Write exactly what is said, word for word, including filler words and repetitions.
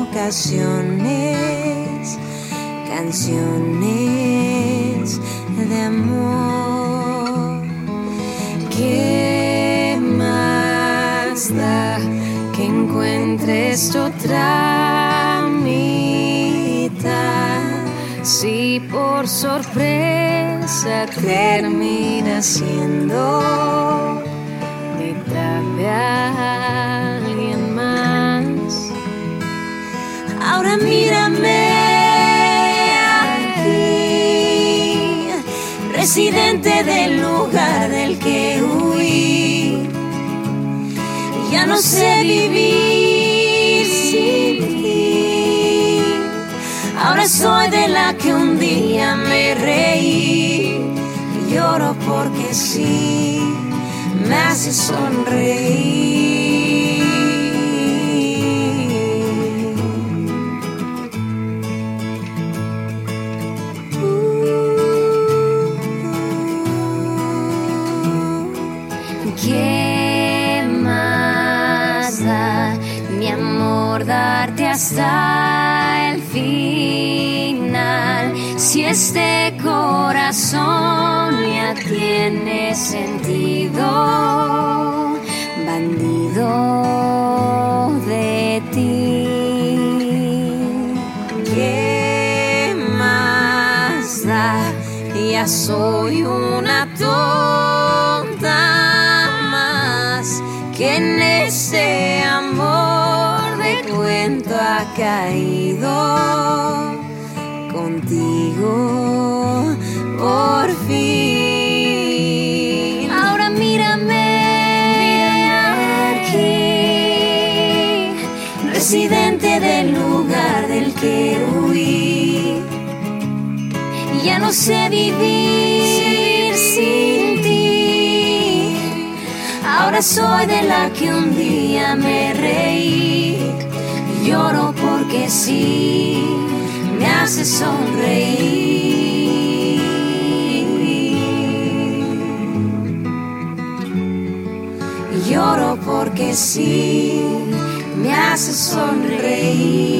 ocasiones, canciones de amor. ¿Qué más da que encuentres tu otra mitad? Si por sorpresa termina siendo mitad de alguien más. Ahora mírame aquí, residente del lugar del que huí. Ya no sé vivir sin ti. Ahora soy de la que un día me reí. Lloro porque sí, me hace sonreír. ¿Qué más da, mi amor, darte hasta el final? Si este corazón ya tiene sentido, bandido de ti. ¿Qué más da? Ya soy una tonta más que en ese amor de cuento ha caído. Contigo por fin. Ahora mírame aquí, residente del lugar del que huí. Ya no sé vivir sin ti. Ahora soy de la que un día me reí. Lloro porque sí, me hace sonreír. Lloro porque sí, me hace sonreír.